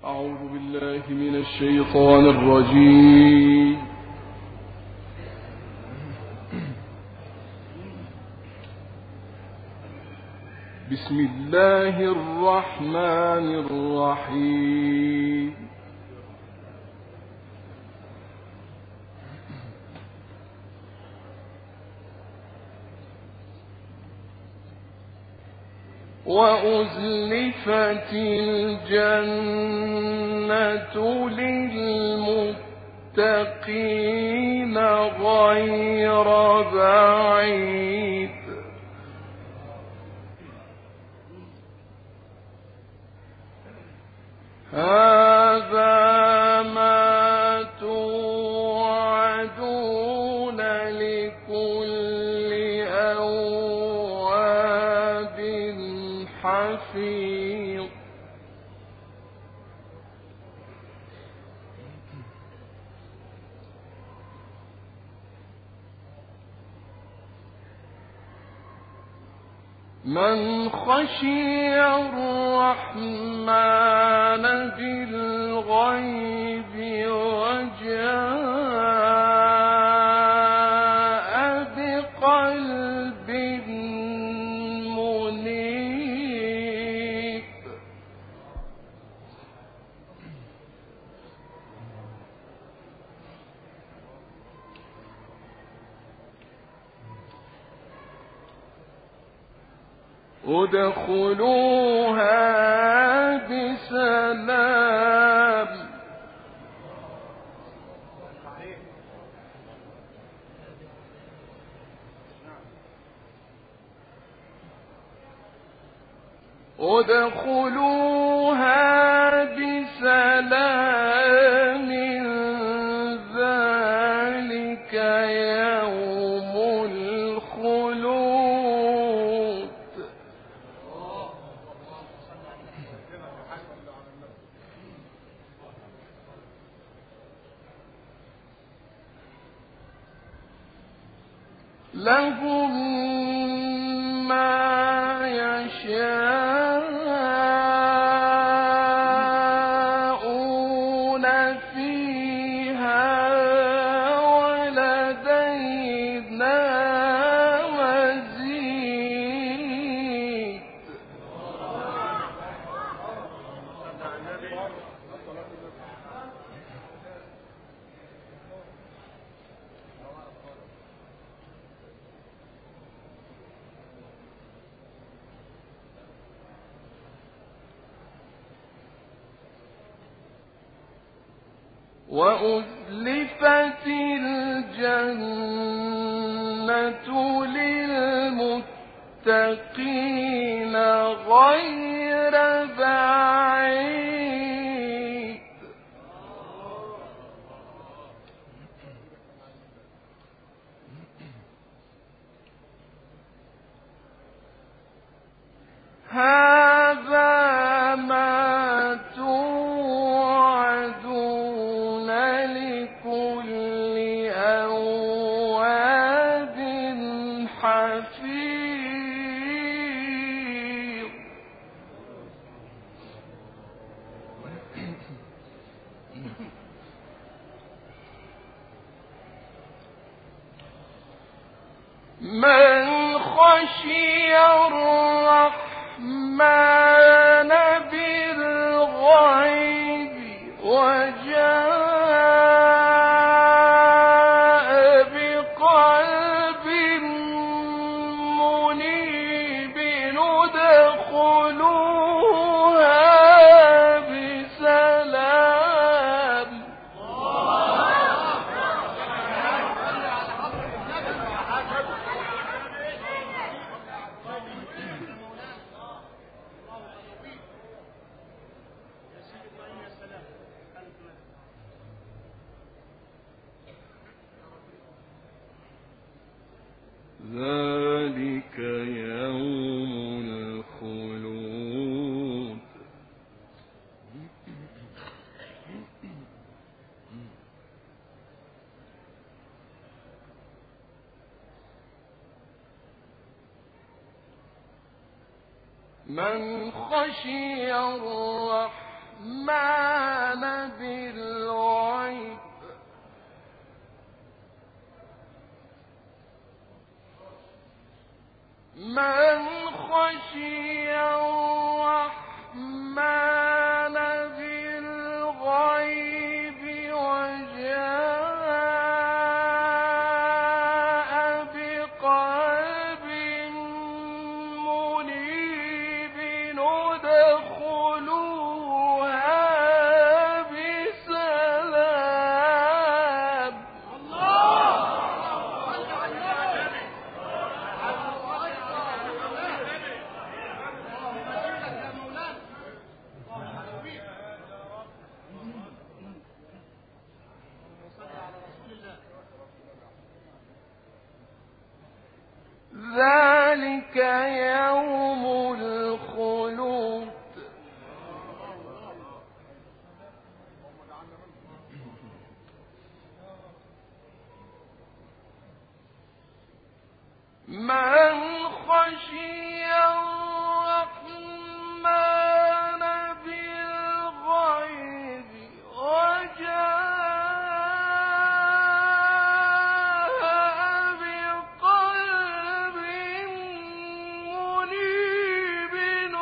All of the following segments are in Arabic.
أعوذ بالله من الشيطان الرجيم. بسم الله الرحمن الرحيم. وأزلفت الجنة للمتقين غير بعيد هذا ما توعدون لكل أواب حفيظ من خشي الرحمن بالغيب وجاء بقلب منيب ادخلوها بسلام ذلك يوم الخلود لهم ما يشاءون فيها ولدينا مزيد وأزلفت الجنة للمتقين غير بعيد هذا ما توعدون لكل أواب حفيظ من خشي الرحمن بالغيب وجاء بقلب منيب ادخلوها بسلام ذلك يوم الخلود من خشي الرحمن بالغيب من خشي الرحمن بالغيب وجاء بقلب منيب ادخلوها بسلام. ذلك يوم الخلود من خشي الرحمن بالغيب وجاء بقلب منيب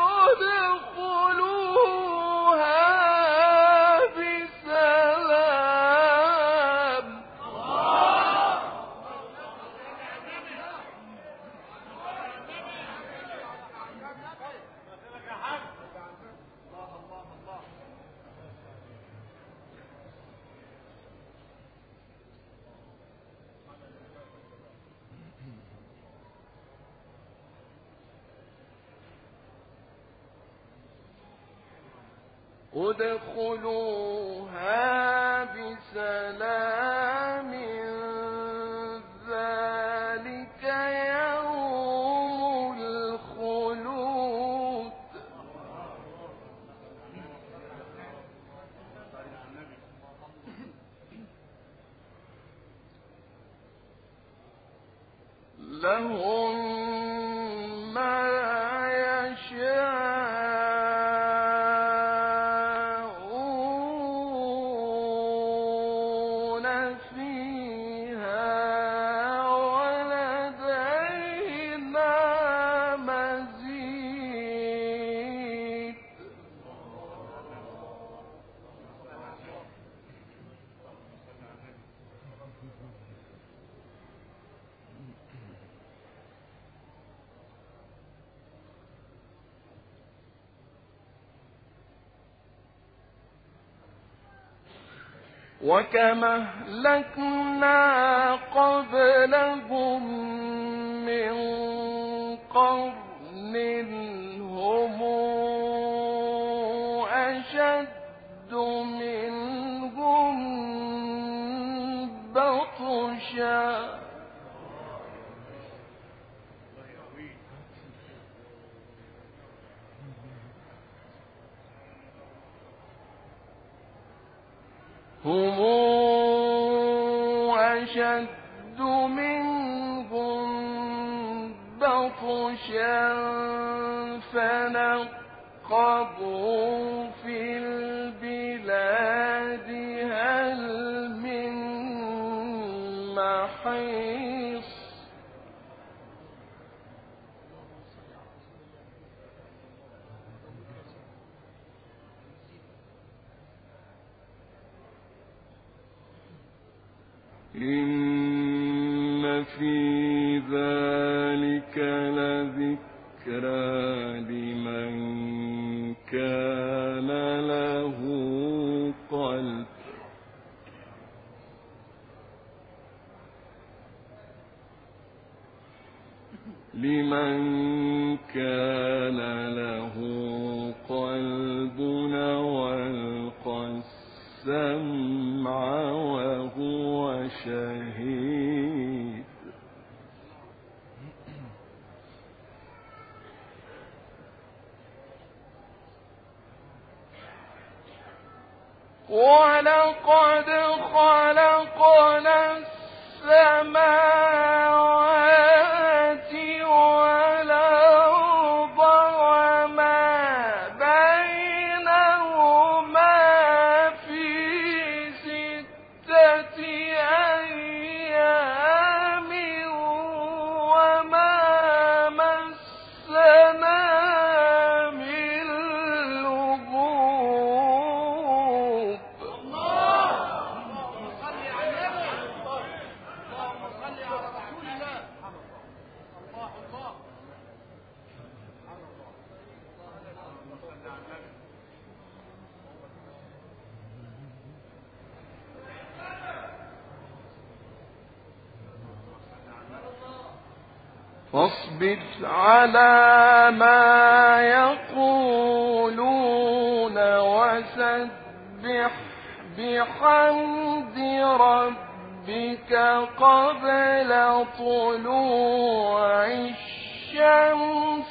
ادخلوها بسلام. ادخلوها بسلام ذلك يوم الخلود لهم ما يشاءون فيها ولدينا مزيد. وكما أهلكنا قبلهم من قرن هم أشد منهم بطشا هم أشد منهم بطشا فنقبوا في البلاد هل من محيص. إن في ذلك لذكرى لمن كان له قلب وألقى السمع وهو شهيد. ولقد خلقنا السماوات والأرض وما بينهما السنام اللغوب اللهم صل على النبي، اللهم صل على رسول الله. الله الله فاصبر على ما يقولون وسبح بحمد ربك قبل طلوع الشمس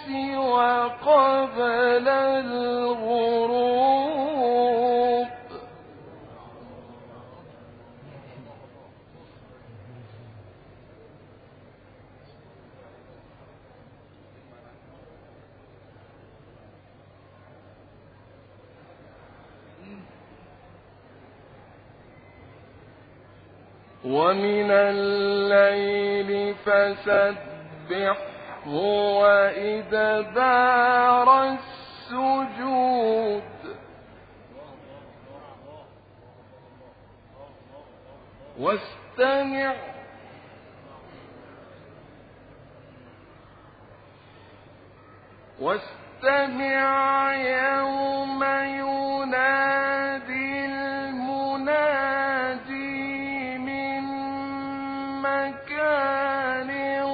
وقبل الغروب ومن الليل فسبحه وإدبار السجود واستمع يوم ينادي المنادي من مكان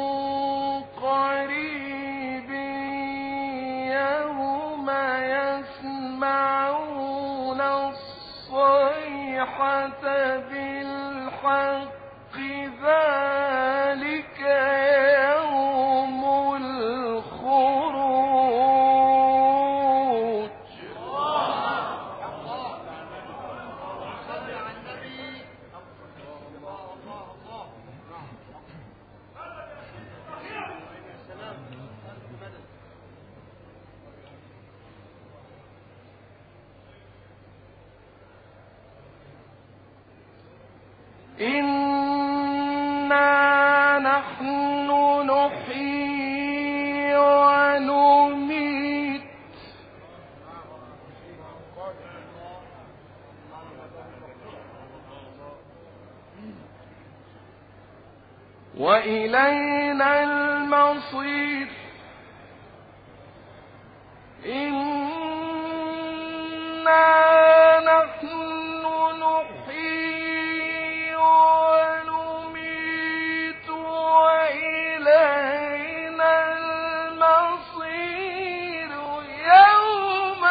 قريب يوم يسمعون الصيحة بالحق ذلك يوم الخروج صل على النبي. الله الله الله. سلام. إنا نحن نحيي ونميت وإلينا المصير إنا نحن نحيي ونميت وإلينا المصير يوم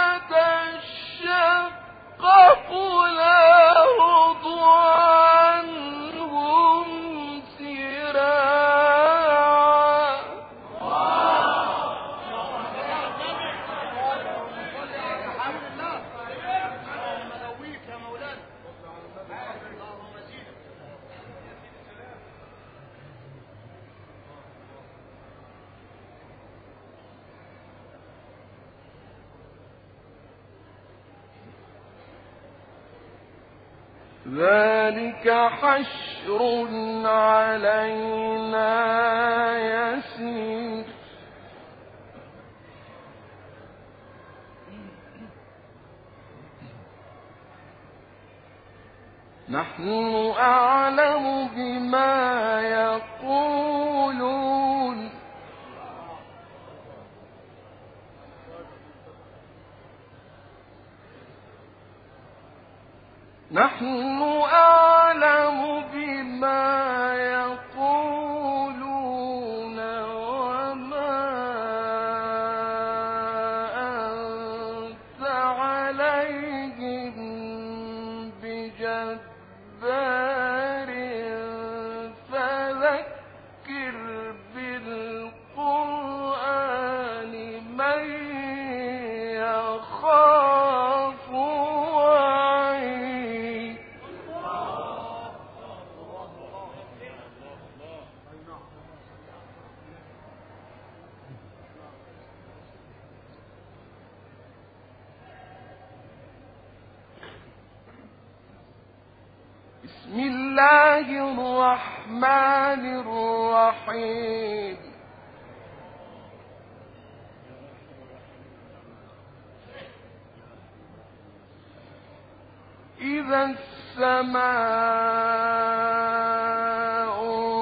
تشقق الأرض عنهم سراعا اللهم لويك يا مولانا. اللهم زيدك. ذلك حشر علينا يسير نحن أعلم بما يقولون نحن أعلم بما يقولون وما أنت عليهم بجبار فذكر بالقرآن من يخاف وعيد بسم الله الرحمن الرحيم وإذا السماء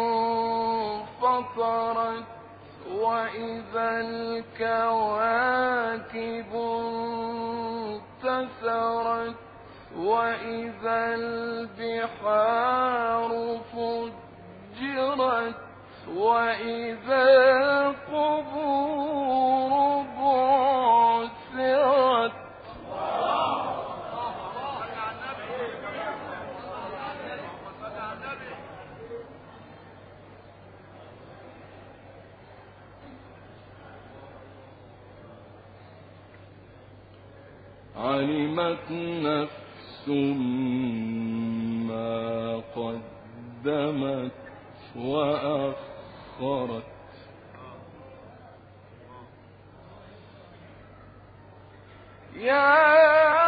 انفطرت وإذا الكواكب انتثرت وإذا البحار فجرت وإذا القبور بعثرت علمت نفس ما قدمت وأخرت يا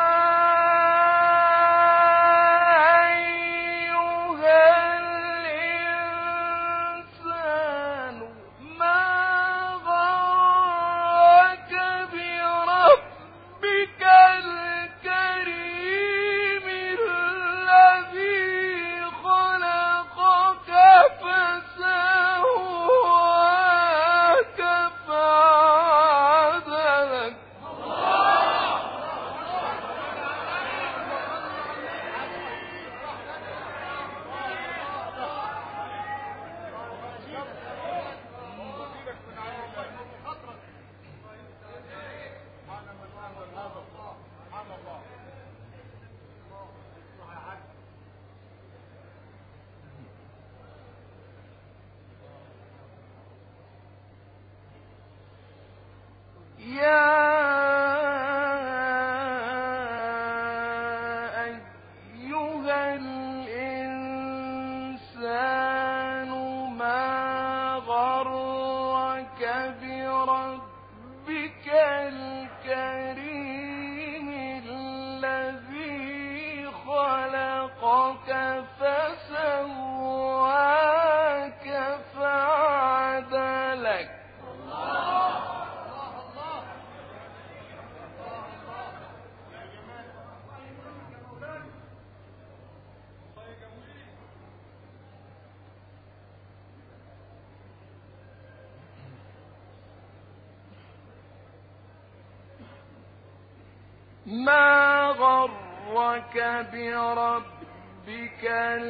ما غرك بربك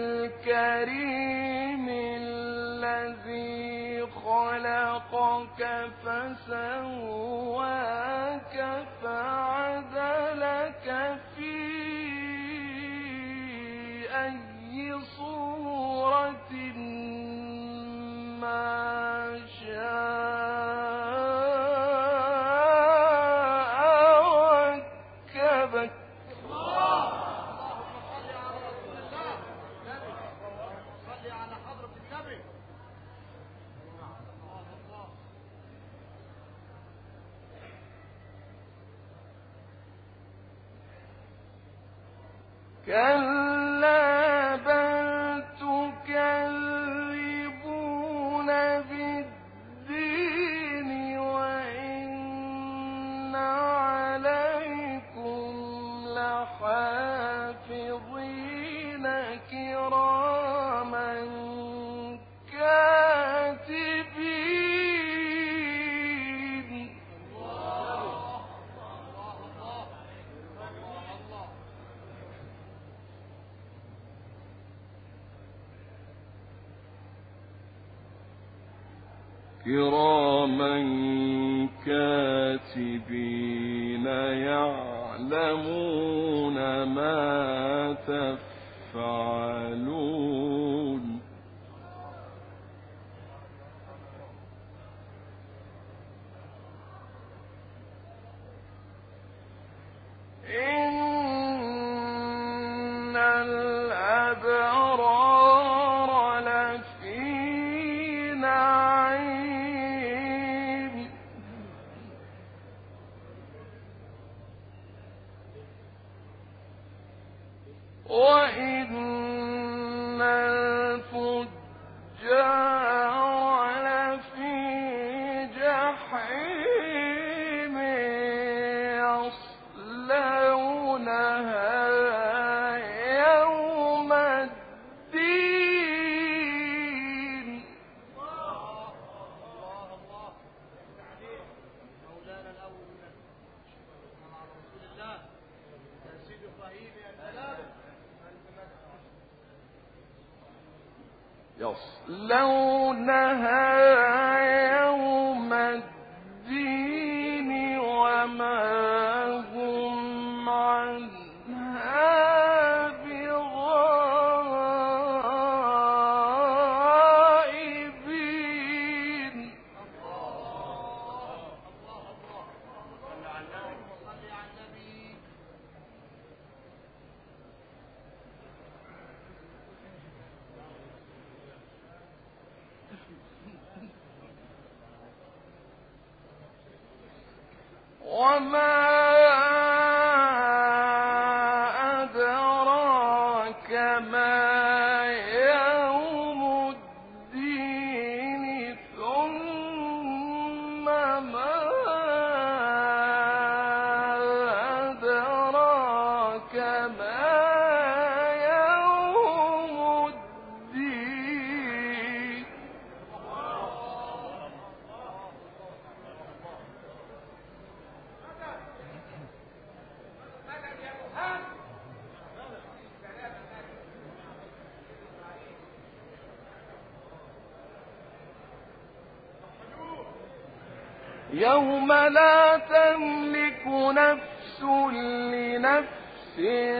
الكريم الذي خلقك فسواك فعدلك في أي صورة ما شاء ركبك كلا بل تكذبون بالدين وإن عليكم لحافظين كراما كاتبين كراما كاتبين يعلمون ما تفعلون إن الأبرار لفي نعيم وإن الفجار لفي جحيم يصلونها يصلونها يوم الدين وما هم عنها بغائبين. وما أدراك ما يوم الدين ثم ما أدراك ما يوم الدين. يوم لا تملك نفس لنفس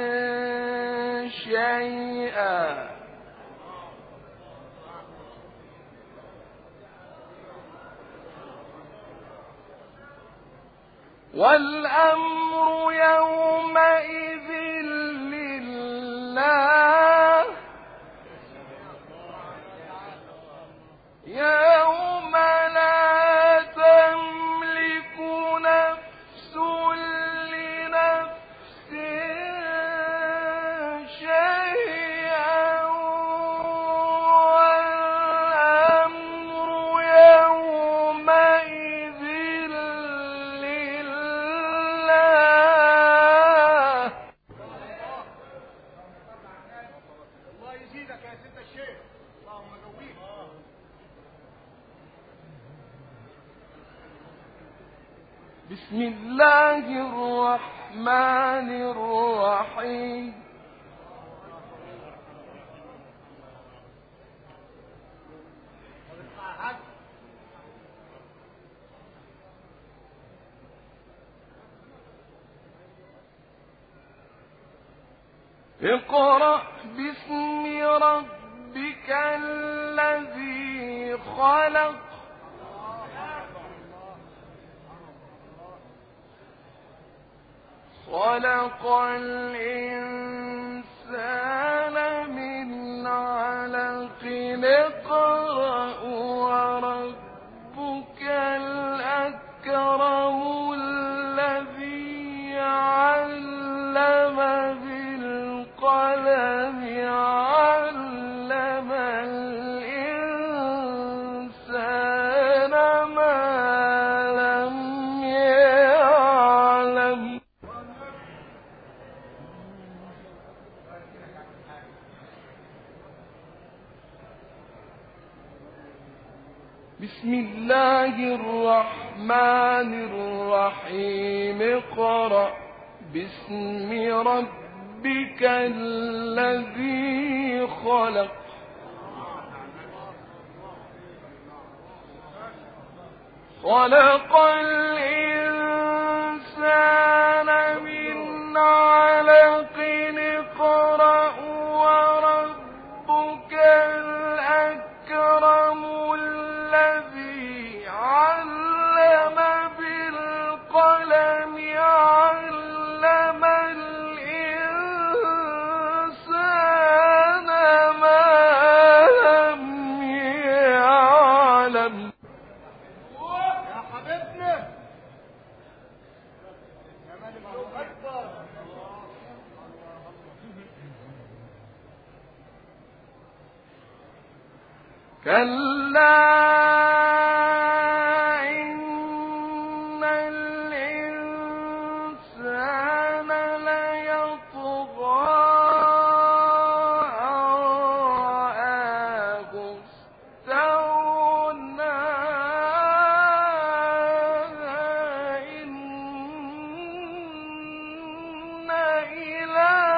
شيئا والأمر يومئذ لله. يوم لا تملك نفس لنفس شيئا والأمر يومئذ لله. الله يزيدك يا سيد الشيخ، اللهم قويك. بسم الله الرحمن الرحيم. اقرأ باسم ربك الذي خلق. خلق الإنسان من علق. اقرأ وربك الأكرم الذي علم بالقلم علم الإنسان ما لم يعلم. بسم الله الرحمن الرحيم. اقرأ باسم ربك الذي خلق. خلق الإنسان من علق. اقرأ وربك الأكرم الذي علم بالقلم علم الإنسان ما لم يعلم. يا حبيبنا يا مالك الله أكبر. كلا إن الإنسان ليطغى أن رآه استغنى. إن إلى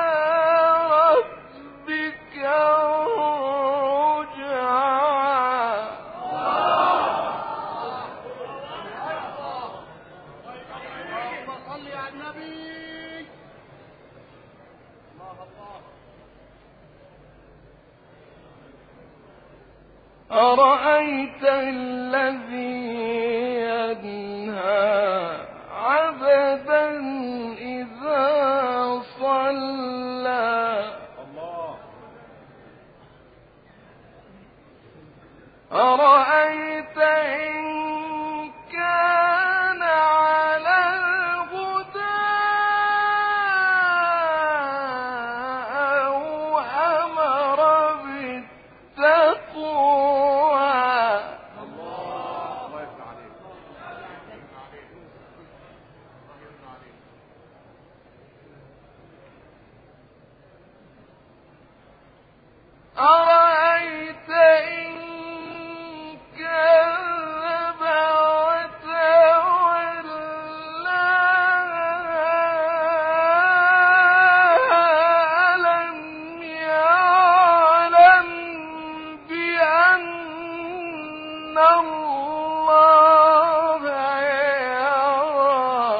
صل على النبي. الله الله. أرأيت الذي ينهى عبدا إذا صلى أرأيت إن كان على الهدى أو أمر بالتقوى. أرأيت إن كذب وتولى ألم يعلم بأن الله يرى.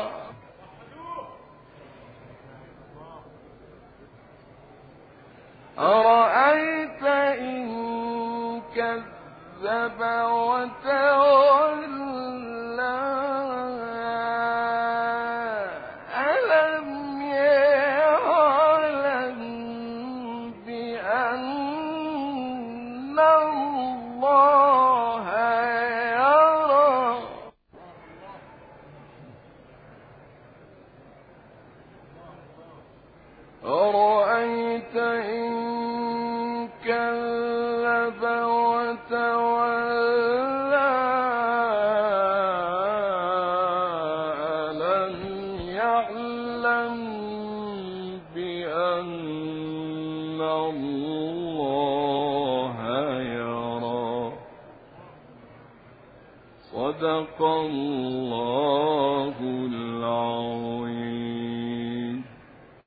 أرأيت إن كذب وتولى ألم يعلم بأن الله يرى. أرأيت إن كذب وتولى ألم يعلم بأن الله يرى. صدق الله العظيم.